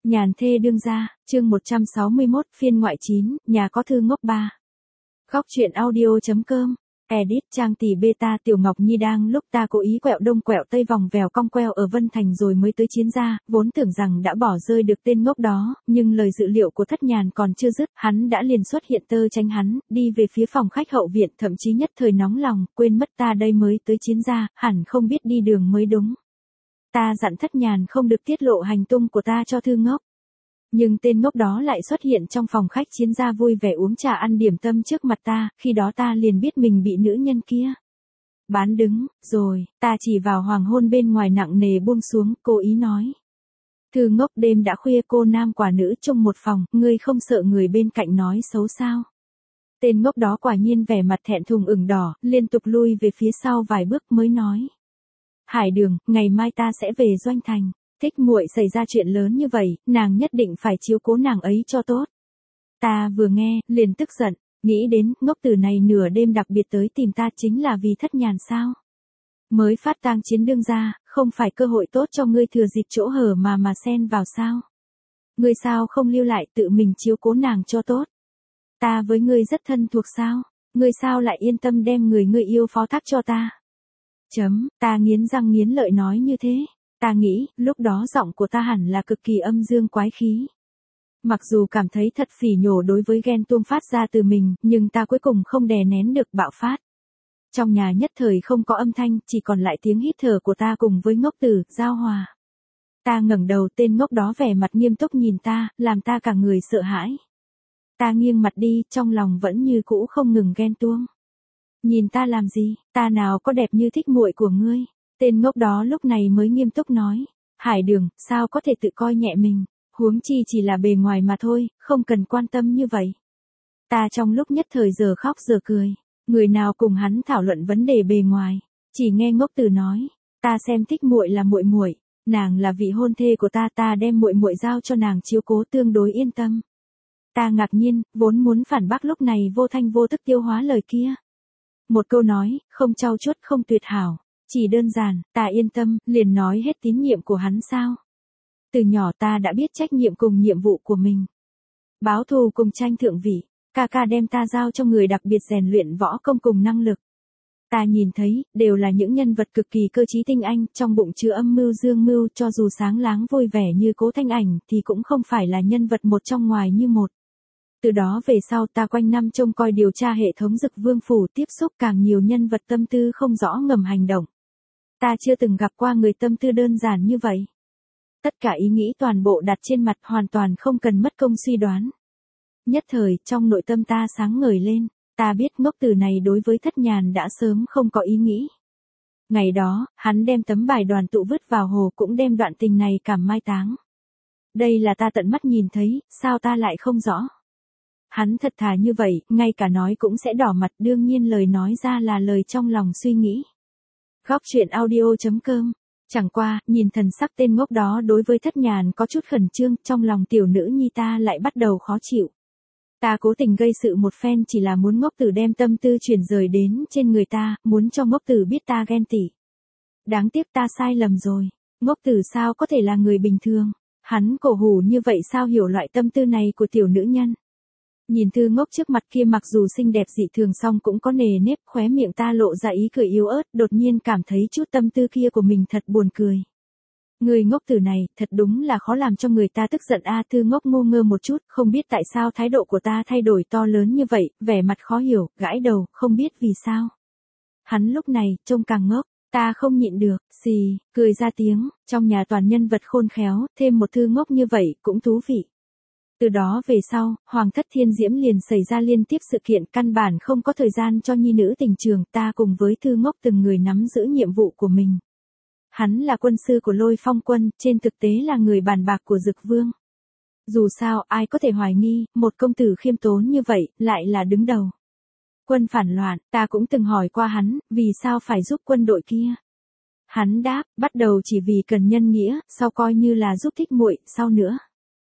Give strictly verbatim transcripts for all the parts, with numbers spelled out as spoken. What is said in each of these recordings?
Nhàn thê đương gia, chương một trăm sáu mươi mốt, phiên ngoại chín, nhà có thư ngốc ba. Góc truyện audio.com, edit trang tỷ beta. Tiểu Ngọc Nhi đang lúc ta cố ý quẹo đông quẹo tây vòng vèo cong queo ở Vân Thành rồi mới tới Chiến gia, vốn tưởng rằng đã bỏ rơi được tên ngốc đó, nhưng lời dự liệu của Thất Nhàn còn chưa dứt, hắn đã liền xuất hiện tơ tránh hắn, đi về phía phòng khách hậu viện, thậm chí nhất thời nóng lòng, quên mất ta đây mới tới Chiến gia, hẳn không biết đi đường mới đúng. Ta dặn Thất Nhàn không được tiết lộ hành tung của ta cho thư ngốc. Nhưng tên ngốc đó lại xuất hiện trong phòng khách Chiến gia vui vẻ uống trà ăn điểm tâm trước mặt ta, khi đó ta liền biết mình bị nữ nhân kia bán đứng, rồi, ta chỉ vào hoàng hôn bên ngoài nặng nề buông xuống, cố ý nói. Thư ngốc, đêm đã khuya, cô nam quả nữ chung một phòng, ngươi không sợ người bên cạnh nói xấu sao? Tên ngốc đó quả nhiên vẻ mặt thẹn thùng ửng đỏ, liên tục lui về phía sau vài bước mới nói. Hải Đường, ngày mai ta sẽ về Doanh Thành. Thích muội xảy ra chuyện lớn như vậy, nàng nhất định phải chiếu cố nàng ấy cho tốt. Ta vừa nghe, liền tức giận, nghĩ đến, ngốc tử này nửa đêm đặc biệt tới tìm ta chính là vì Thất Nhàn sao? Mới phát tang Chiến đương gia, không phải cơ hội tốt cho ngươi thừa dịp chỗ hở mà mà xen vào sao? Ngươi sao không lưu lại tự mình chiếu cố nàng cho tốt? Ta với ngươi rất thân thuộc sao? Ngươi sao lại yên tâm đem người ngươi yêu phó thác cho ta? Chấm, ta nghiến răng nghiến lợi nói như thế. Ta nghĩ, lúc đó giọng của ta hẳn là cực kỳ âm dương quái khí. Mặc dù cảm thấy thật phỉ nhổ đối với ghen tuông phát ra từ mình, nhưng ta cuối cùng không đè nén được bạo phát. Trong nhà nhất thời không có âm thanh, chỉ còn lại tiếng hít thở của ta cùng với ngốc tử, giao hòa. Ta ngẩng đầu, tên ngốc đó vẻ mặt nghiêm túc nhìn ta, làm ta cả người sợ hãi. Ta nghiêng mặt đi, trong lòng vẫn như cũ không ngừng ghen tuông. Nhìn ta làm gì, ta nào có đẹp như thích muội của ngươi. Tên ngốc đó lúc này mới nghiêm túc nói. Hải Đường, sao có thể tự coi nhẹ mình, huống chi chỉ là bề ngoài mà thôi, không cần quan tâm như vậy. Ta trong lúc nhất thời giờ khóc giờ cười, người nào cùng hắn thảo luận vấn đề bề ngoài, chỉ nghe ngốc tử nói, ta xem thích muội là muội muội, nàng là vị hôn thê của ta, ta đem muội muội giao cho nàng chiếu cố tương đối yên tâm. Ta ngạc nhiên, vốn muốn phản bác lúc này vô thanh vô tức tiêu hóa lời kia. Một câu nói, không trau chuốt không tuyệt hảo. Chỉ đơn giản, ta yên tâm, liền nói hết tín nhiệm của hắn sao. Từ nhỏ ta đã biết trách nhiệm cùng nhiệm vụ của mình. Báo thù cùng tranh thượng vị, ca ca đem ta giao cho người đặc biệt rèn luyện võ công cùng năng lực. Ta nhìn thấy, đều là những nhân vật cực kỳ cơ trí tinh anh, trong bụng chứa âm mưu dương mưu, cho dù sáng láng vui vẻ như Cố Thanh Ảnh thì cũng không phải là nhân vật một trong ngoài như một. Từ đó về sau ta quanh năm trông coi điều tra hệ thống Dực Vương phủ, tiếp xúc càng nhiều nhân vật tâm tư không rõ ngầm hành động. Ta chưa từng gặp qua người tâm tư đơn giản như vậy. Tất cả ý nghĩ toàn bộ đặt trên mặt, hoàn toàn không cần mất công suy đoán. Nhất thời, trong nội tâm ta sáng ngời lên, ta biết ngốc tử này đối với Thất Nhàn đã sớm không có ý nghĩ. Ngày đó, hắn đem tấm bài đoàn tụ vứt vào hồ, cũng đem đoạn tình này cảm mai táng. Đây là ta tận mắt nhìn thấy, sao ta lại không rõ. Hắn thật thà như vậy, ngay cả nói cũng sẽ đỏ mặt, đương nhiên lời nói ra là lời trong lòng suy nghĩ. Góc truyện audio.com. Chẳng qua, nhìn thần sắc tên ngốc đó đối với Thất Nhàn có chút khẩn trương, trong lòng tiểu nữ nhi ta lại bắt đầu khó chịu. Ta cố tình gây sự một phen chỉ là muốn ngốc tử đem tâm tư chuyển rời đến trên người ta, muốn cho ngốc tử biết ta ghen tị. Đáng tiếc ta sai lầm rồi, ngốc tử sao có thể là người bình thường, hắn cổ hủ như vậy sao hiểu loại tâm tư này của tiểu nữ nhân. Nhìn thư ngốc trước mặt kia mặc dù xinh đẹp dị thường song cũng có nề nếp, khóe miệng ta lộ ra ý cười yếu ớt, đột nhiên cảm thấy chút tâm tư kia của mình thật buồn cười. Người ngốc tử này, thật đúng là khó làm cho người ta tức giận a. Thư ngốc ngu ngơ một chút, không biết tại sao thái độ của ta thay đổi to lớn như vậy, vẻ mặt khó hiểu, gãi đầu, không biết vì sao. Hắn lúc này, trông càng ngốc, ta không nhịn được, xì, cười ra tiếng, trong nhà toàn nhân vật khôn khéo, thêm một thư ngốc như vậy, cũng thú vị. Từ đó về sau, Hoàng thất Thiên Diễm liền xảy ra liên tiếp sự kiện, căn bản không có thời gian cho nhi nữ tình trường, ta cùng với thư ngốc từng người nắm giữ nhiệm vụ của mình. Hắn là quân sư của Lôi Phong quân, trên thực tế là người bàn bạc của Dực Vương. Dù sao, ai có thể hoài nghi, một công tử khiêm tốn như vậy, lại là đứng đầu quân phản loạn. Ta cũng từng hỏi qua hắn, vì sao phải giúp quân đội kia. Hắn đáp, bắt đầu chỉ vì cần nhân nghĩa, sau coi như là giúp thích muội, sau nữa.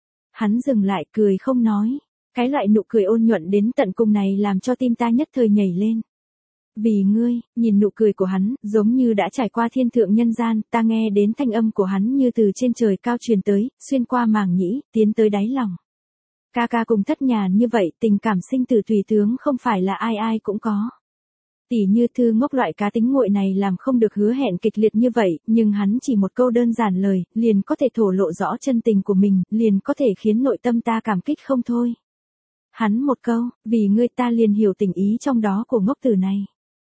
Hắn dừng lại, cười không nói. Cái loại nụ cười ôn nhuận đến tận cùng này làm cho tim ta nhất thời nhảy lên. Vì ngươi, nhìn nụ cười của hắn, giống như đã trải qua thiên thượng nhân gian, ta nghe đến thanh âm của hắn như từ trên trời cao truyền tới, xuyên qua màng nhĩ, tiến tới đáy lòng. Ca ca cùng Thất Nhàn như vậy, tình cảm sinh tử tùy tướng không phải là ai ai cũng có. Tỷ như Thư Ngốc loại cá tính nguội này làm không được hứa hẹn kịch liệt như vậy, nhưng hắn chỉ một câu đơn giản lời, liền có thể thổ lộ rõ chân tình của mình, liền có thể khiến nội tâm ta cảm kích không thôi. Hắn một câu, vì ngươi ta liền hiểu tình ý trong đó của ngốc tử này.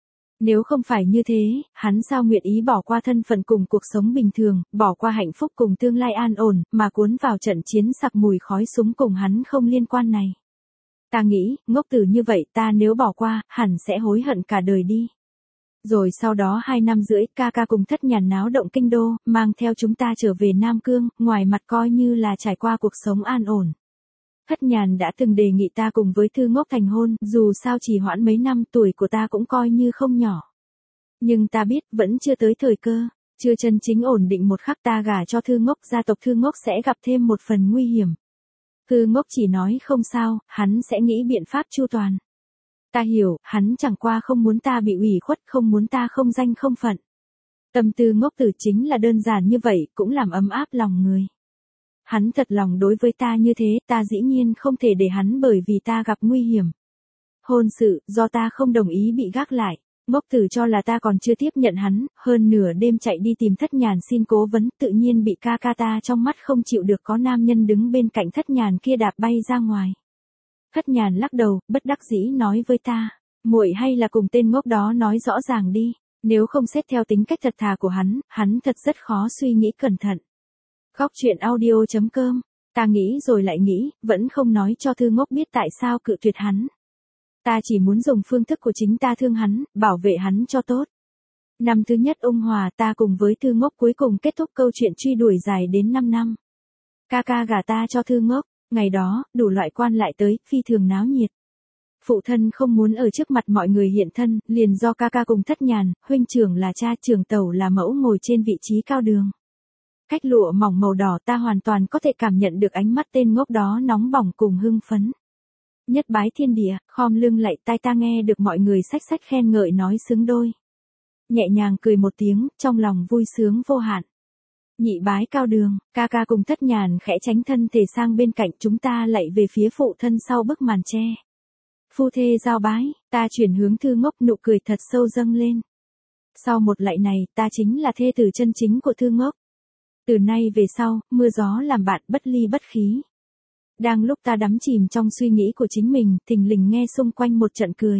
Nếu không phải như thế, hắn sao nguyện ý bỏ qua thân phận cùng cuộc sống bình thường, bỏ qua hạnh phúc cùng tương lai an ổn, mà cuốn vào trận chiến sặc mùi khói súng cùng hắn không liên quan này. Ta nghĩ, ngốc tử như vậy ta nếu bỏ qua, hẳn sẽ hối hận cả đời đi. Rồi sau đó hai năm rưỡi, ca ca cùng Thất Nhàn náo động kinh đô, mang theo chúng ta trở về Nam Cương, ngoài mặt coi như là trải qua cuộc sống an ổn. Thất Nhàn đã từng đề nghị ta cùng với Thư Ngốc thành hôn, dù sao chỉ hoãn mấy năm, tuổi của ta cũng coi như không nhỏ. Nhưng ta biết, vẫn chưa tới thời cơ, chưa chân chính ổn định một khắc ta gả cho Thư Ngốc, gia tộc Thư Ngốc sẽ gặp thêm một phần nguy hiểm. Thư Ngốc chỉ nói không sao, hắn sẽ nghĩ biện pháp chu toàn. Ta hiểu, hắn chẳng qua không muốn ta bị ủy khuất, không muốn ta không danh không phận. Tâm tư Ngốc tử chính là đơn giản như vậy, cũng làm ấm áp lòng người. Hắn thật lòng đối với ta như thế, ta dĩ nhiên không thể để hắn bởi vì ta gặp nguy hiểm. Hôn sự, do ta không đồng ý bị gác lại. Ngốc tử cho là ta còn chưa tiếp nhận hắn, hơn nửa đêm chạy đi tìm Thất Nhàn xin cố vấn, tự nhiên bị ca ca ta trong mắt không chịu được có nam nhân đứng bên cạnh Thất Nhàn kia đạp bay ra ngoài. Thất Nhàn lắc đầu, bất đắc dĩ nói với ta, muội hay là cùng tên ngốc đó nói rõ ràng đi, nếu không xét theo tính cách thật thà của hắn, hắn thật rất khó suy nghĩ cẩn thận. Góc truyện audio chấm com, ta nghĩ rồi lại nghĩ, vẫn không nói cho Thư Ngốc biết tại sao cự tuyệt hắn. Ta chỉ muốn dùng phương thức của chính ta thương hắn, bảo vệ hắn cho tốt. Năm thứ nhất ung hòa ta cùng với Thư Ngốc cuối cùng kết thúc câu chuyện truy đuổi dài đến năm năm. Ca ca gả ta cho Thư Ngốc, ngày đó, đủ loại quan lại tới, phi thường náo nhiệt. Phụ thân không muốn ở trước mặt mọi người hiện thân, liền do ca ca cùng Thất Nhàn, huynh trưởng là cha, trưởng tẩu là mẫu ngồi trên vị trí cao đường. Cách lụa mỏng màu đỏ ta hoàn toàn có thể cảm nhận được ánh mắt tên ngốc đó nóng bỏng cùng hưng phấn. Nhất bái thiên địa, khom lưng lạy tai ta nghe được mọi người xách xách khen ngợi nói xứng đôi. Nhẹ nhàng cười một tiếng, trong lòng vui sướng vô hạn. Nhị bái cao đường, ca ca cùng Thất Nhàn khẽ tránh thân thể sang bên cạnh chúng ta lạy về phía phụ thân sau bức màn tre. Phu thê giao bái, ta chuyển hướng Thư Ngốc nụ cười thật sâu dâng lên. Sau một lạy này, ta chính là thê tử chân chính của Thư Ngốc. Từ nay về sau, mưa gió làm bạn bất ly bất khí. Đang lúc ta đắm chìm trong suy nghĩ của chính mình, thình lình nghe xung quanh một trận cười.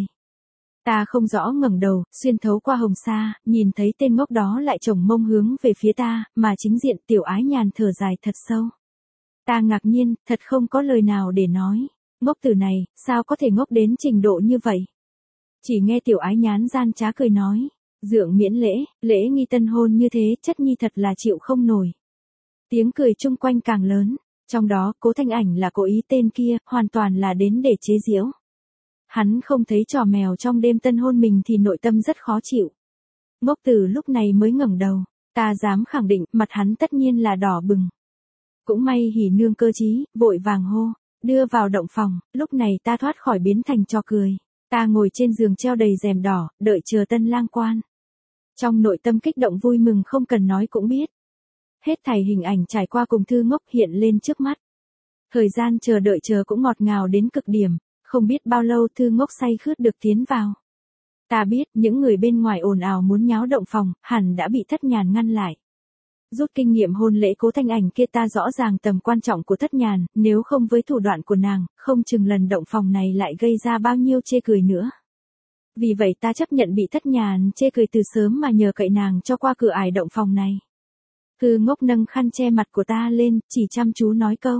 Ta không rõ ngẩng đầu, xuyên thấu qua hồng sa, nhìn thấy tên ngốc đó lại chồng mông hướng về phía ta, mà chính diện Tiểu Ái Nhàn thở dài thật sâu. Ta ngạc nhiên, thật không có lời nào để nói. Ngốc tử này, sao có thể ngốc đến trình độ như vậy? Chỉ nghe Tiểu Ái Nhàn gian trá cười nói. Dượng miễn lễ, lễ nghi tân hôn như thế, chất nhi thật là chịu không nổi. Tiếng cười chung quanh càng lớn, trong đó Cố Thanh Ảnh là cố ý tên kia, hoàn toàn là đến để chế giễu. Hắn không thấy trò mèo trong đêm tân hôn mình thì nội tâm rất khó chịu. Ngốc tử lúc này mới ngẩng đầu, ta dám khẳng định, mặt hắn tất nhiên là đỏ bừng. Cũng may hỉ nương cơ trí, vội vàng hô, đưa vào động phòng, lúc này ta thoát khỏi biến thành trò cười. Ta ngồi trên giường treo đầy rèm đỏ, đợi chờ tân lang quan. Trong nội tâm kích động vui mừng không cần nói cũng biết. Hết thảy hình ảnh trải qua cùng Thư Ngốc hiện lên trước mắt. Thời gian chờ đợi chờ cũng ngọt ngào đến cực điểm, không biết bao lâu Thư Ngốc say khướt được tiến vào. Ta biết những người bên ngoài ồn ào muốn nháo động phòng, hẳn đã bị Thất Nhàn ngăn lại. Rút kinh nghiệm hôn lễ Cố Thanh Ảnh kia ta rõ ràng tầm quan trọng của Thất Nhàn, nếu không với thủ đoạn của nàng, không chừng lần động phòng này lại gây ra bao nhiêu chê cười nữa. Vì vậy ta chấp nhận bị Thất Nhàn chê cười từ sớm mà nhờ cậy nàng cho qua cửa ải động phòng này. Thư Ngốc nâng khăn che mặt của ta lên, chỉ chăm chú nói câu.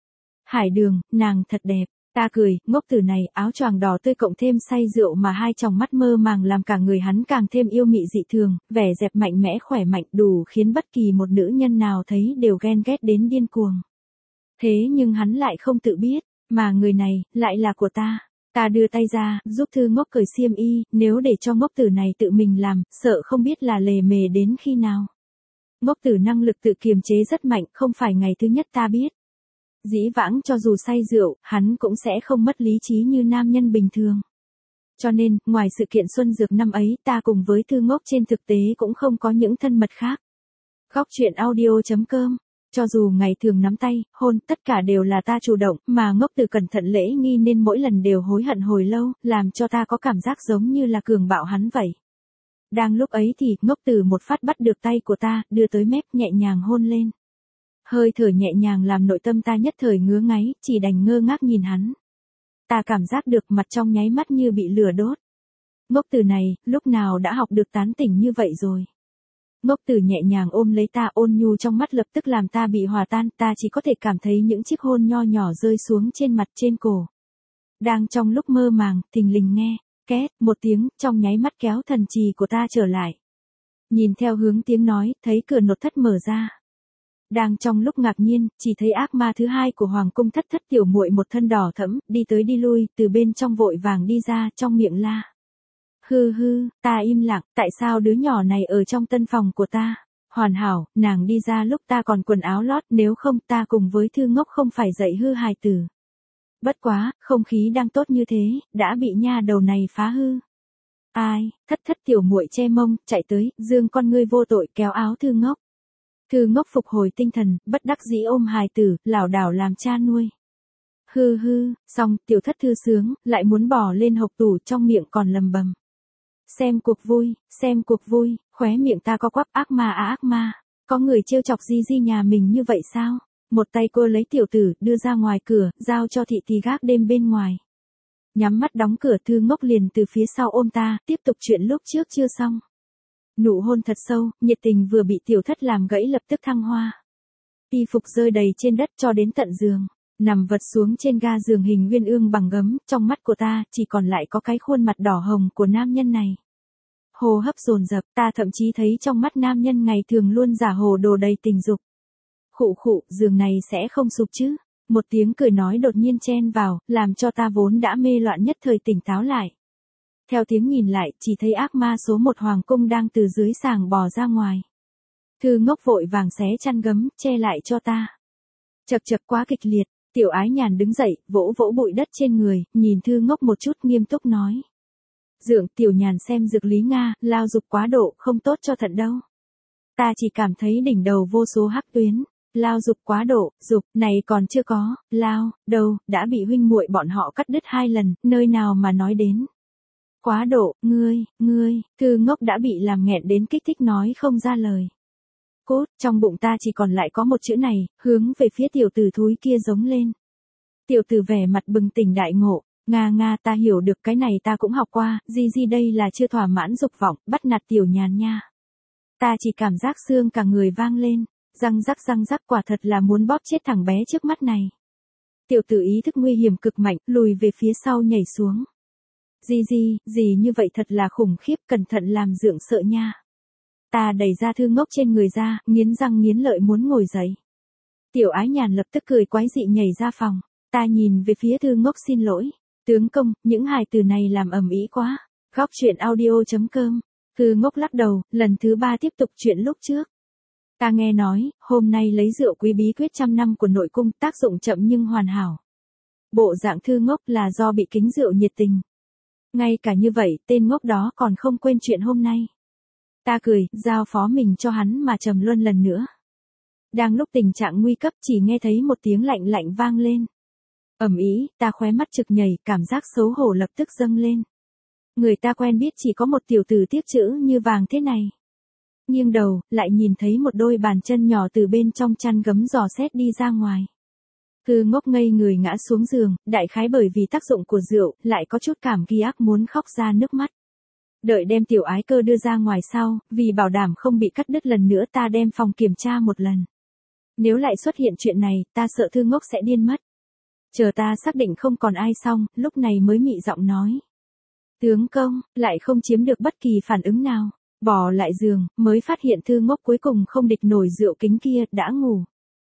Hải Đường, nàng thật đẹp. Ta cười, ngốc tử này, áo choàng đỏ tươi cộng thêm say rượu mà hai tròng mắt mơ màng làm cả người hắn càng thêm yêu mị dị thường, vẻ dẹp mạnh mẽ khỏe mạnh đủ khiến bất kỳ một nữ nhân nào thấy đều ghen ghét đến điên cuồng. Thế nhưng hắn lại không tự biết, mà người này, lại là của ta. Ta đưa tay ra, giúp Thư Ngốc cởi xiêm y, nếu để cho ngốc tử này tự mình làm, sợ không biết là lề mề đến khi nào. Ngốc tử năng lực tự kiềm chế rất mạnh, không phải ngày thứ nhất ta biết. Dĩ vãng cho dù say rượu, hắn cũng sẽ không mất lý trí như nam nhân bình thường. Cho nên, ngoài sự kiện Xuân Dược năm ấy, ta cùng với Thư Ngốc trên thực tế cũng không có những thân mật khác. Góc truyện audio.com. Cho dù ngày thường nắm tay, hôn, tất cả đều là ta chủ động, mà Ngốc Tử cẩn thận lễ nghi nên mỗi lần đều hối hận hồi lâu, làm cho ta có cảm giác giống như là cường bạo hắn vậy. Đang lúc ấy thì, Ngốc Tử một phát bắt được tay của ta, đưa tới mép nhẹ nhàng hôn lên. Hơi thở nhẹ nhàng làm nội tâm ta nhất thời ngứa ngáy, chỉ đành ngơ ngác nhìn hắn. Ta cảm giác được mặt trong nháy mắt như bị lửa đốt. Ngốc Tử này, lúc nào đã học được tán tỉnh như vậy rồi. Ngốc Tử nhẹ nhàng ôm lấy ta, ôn nhu trong mắt lập tức làm ta bị hòa tan, ta chỉ có thể cảm thấy những chiếc hôn nho nhỏ rơi xuống trên mặt trên cổ. Đang trong lúc mơ màng, thình lình nghe, két, một tiếng, trong nháy mắt kéo thần trì của ta trở lại. Nhìn theo hướng tiếng nói, thấy cửa nội thất mở ra. Đang trong lúc ngạc nhiên, chỉ thấy ác ma thứ hai của Hoàng cung Thất Thất tiểu muội một thân đỏ thẫm, đi tới đi lui, từ bên trong vội vàng đi ra, trong miệng la. Hư hư, ta im lặng, tại sao đứa nhỏ này ở trong tân phòng của ta? Hoàn hảo, nàng đi ra lúc ta còn quần áo lót, nếu không ta cùng với Thư Ngốc không phải dạy hư hài tử. Bất quá, không khí đang tốt như thế, đã bị nha đầu này phá hư. Ai, Thất Thất tiểu muội che mông, chạy tới, dương con ngươi vô tội kéo áo Thư Ngốc. Thư Ngốc phục hồi tinh thần, bất đắc dĩ ôm hài tử, lảo đảo làm cha nuôi. Hư hư, xong, tiểu thất thư sướng, lại muốn bỏ lên hộc tủ trong miệng còn lầm bầm. Xem cuộc vui, xem cuộc vui, khóe miệng ta co quắp ác ma à ác ma. Có người trêu chọc Di Di nhà mình như vậy sao? Một tay cô lấy tiểu tử, đưa ra ngoài cửa, giao cho thị tỳ gác đêm bên ngoài. Nhắm mắt đóng cửa, Thư Ngốc liền từ phía sau ôm ta, tiếp tục chuyện lúc trước chưa xong. Nụ hôn thật sâu, nhiệt tình vừa bị tiểu thất làm gãy lập tức thăng hoa. Y phục rơi đầy trên đất cho đến tận giường, nằm vật xuống trên ga giường hình uyên ương bằng gấm, trong mắt của ta chỉ còn lại có cái khuôn mặt đỏ hồng của nam nhân này. Hô hấp dồn dập, ta thậm chí thấy trong mắt nam nhân ngày thường luôn giả hồ đồ đầy tình dục. Khụ khụ, giường này sẽ không sụp chứ? Một tiếng cười nói đột nhiên chen vào, làm cho ta vốn đã mê loạn nhất thời tỉnh táo lại. Theo tiếng nhìn lại, chỉ thấy ác ma số một Hoàng cung đang từ dưới sàng bò ra ngoài. Thư Ngốc vội vàng xé chăn gấm, che lại cho ta. Chật chật quá kịch liệt, tiểu ái nhàn đứng dậy, vỗ vỗ bụi đất trên người, nhìn Thư Ngốc một chút nghiêm túc nói. Dượng, tiểu nhàn xem dược lý Nga, lao dục quá độ, không tốt cho thận đâu. Ta chỉ cảm thấy đỉnh đầu vô số hắc tuyến. Lao dục quá độ, dục, này còn chưa có, lao, đâu, đã bị huynh muội bọn họ cắt đứt hai lần, nơi nào mà nói đến. Quá độ, ngươi, ngươi, Thư Ngốc đã bị làm nghẹn đến kích thích nói không ra lời. Cốt, trong bụng ta chỉ còn lại có một chữ này, hướng về phía tiểu tử thúi kia giống lên. Tiểu tử vẻ mặt bừng tỉnh đại ngộ, nga nga ta hiểu được cái này ta cũng học qua, gì gì đây là chưa thỏa mãn dục vọng, bắt nạt tiểu nhàn nha. Ta chỉ cảm giác xương cả người vang lên, răng rắc răng rắc quả thật là muốn bóp chết thằng bé trước mắt này. Tiểu tử ý thức nguy hiểm cực mạnh, lùi về phía sau nhảy xuống. Gì gì, gì như vậy thật là khủng khiếp, cẩn thận làm dượng sợ nha. Ta đẩy ra Thư Ngốc trên người ra, nghiến răng nghiến lợi muốn ngồi dậy. Tiểu ái nhàn lập tức cười quái dị nhảy ra phòng, ta nhìn về phía Thư Ngốc xin lỗi. Tướng công, những hài từ này làm ầm ĩ quá. Góc truyện audio.com. Thư Ngốc lắc đầu, lần thứ ba tiếp tục chuyện lúc trước. Ta nghe nói, hôm nay lấy rượu quý bí quyết trăm năm của nội cung, tác dụng chậm nhưng hoàn hảo. Bộ dạng Thư Ngốc là do bị kính rượu nhiệt tình. Ngay cả như vậy, tên ngốc đó còn không quên chuyện hôm nay. Ta cười, giao phó mình cho hắn mà trầm luân lần nữa. Đang lúc tình trạng nguy cấp chỉ nghe thấy một tiếng lạnh lạnh vang lên. Ầm ĩ, ta khóe mắt trực nhảy, cảm giác xấu hổ lập tức dâng lên. Người ta quen biết chỉ có một tiểu tử tiếc chữ như vàng thế này. Nghiêng đầu, lại nhìn thấy một đôi bàn chân nhỏ từ bên trong chăn gấm dò xét đi ra ngoài. Thư Ngốc ngây người ngã xuống giường, đại khái bởi vì tác dụng của rượu, lại có chút cảm ghi ác muốn khóc ra nước mắt. Đợi đem tiểu ái cơ đưa ra ngoài sau, vì bảo đảm không bị cắt đứt lần nữa ta đem phòng kiểm tra một lần. Nếu lại xuất hiện chuyện này, ta sợ Thư Ngốc sẽ điên mất. Chờ ta xác định không còn ai xong, lúc này mới mị giọng nói. Tướng công, lại không chiếm được bất kỳ phản ứng nào. Bỏ lại giường, mới phát hiện Thư Ngốc cuối cùng không địch nổi rượu kính kia, đã ngủ.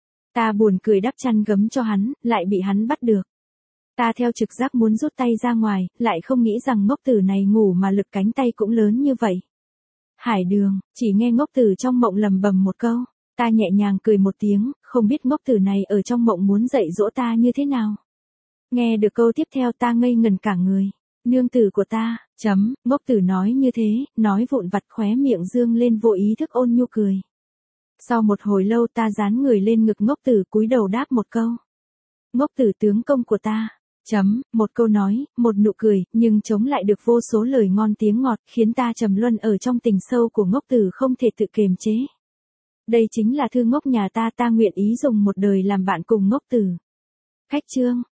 Ta buồn cười đắp chăn gấm cho hắn, lại bị hắn bắt được. Ta theo trực giác muốn rút tay ra ngoài, lại không nghĩ rằng ngốc tử này ngủ mà lực cánh tay cũng lớn như vậy. Hải Đường, chỉ nghe ngốc tử trong mộng lầm bầm một câu. Ta nhẹ nhàng cười một tiếng, không biết ngốc tử này ở trong mộng muốn dạy dỗ ta như thế nào. Nghe được câu tiếp theo ta ngây ngần cả người. Nương tử của ta, chấm, ngốc tử nói như thế, nói vụn vặt khóe miệng dương lên vô ý thức ôn nhu cười. Sau một hồi lâu ta dán người lên ngực ngốc tử cúi đầu đáp một câu. Ngốc tử tướng công của ta, chấm, một câu nói, một nụ cười, nhưng chống lại được vô số lời ngon tiếng ngọt, khiến ta trầm luân ở trong tình sâu của ngốc tử không thể tự kiềm chế. Đây chính là thư ngốc nhà ta, ta nguyện ý dùng một đời làm bạn cùng ngốc tử. Khách chương.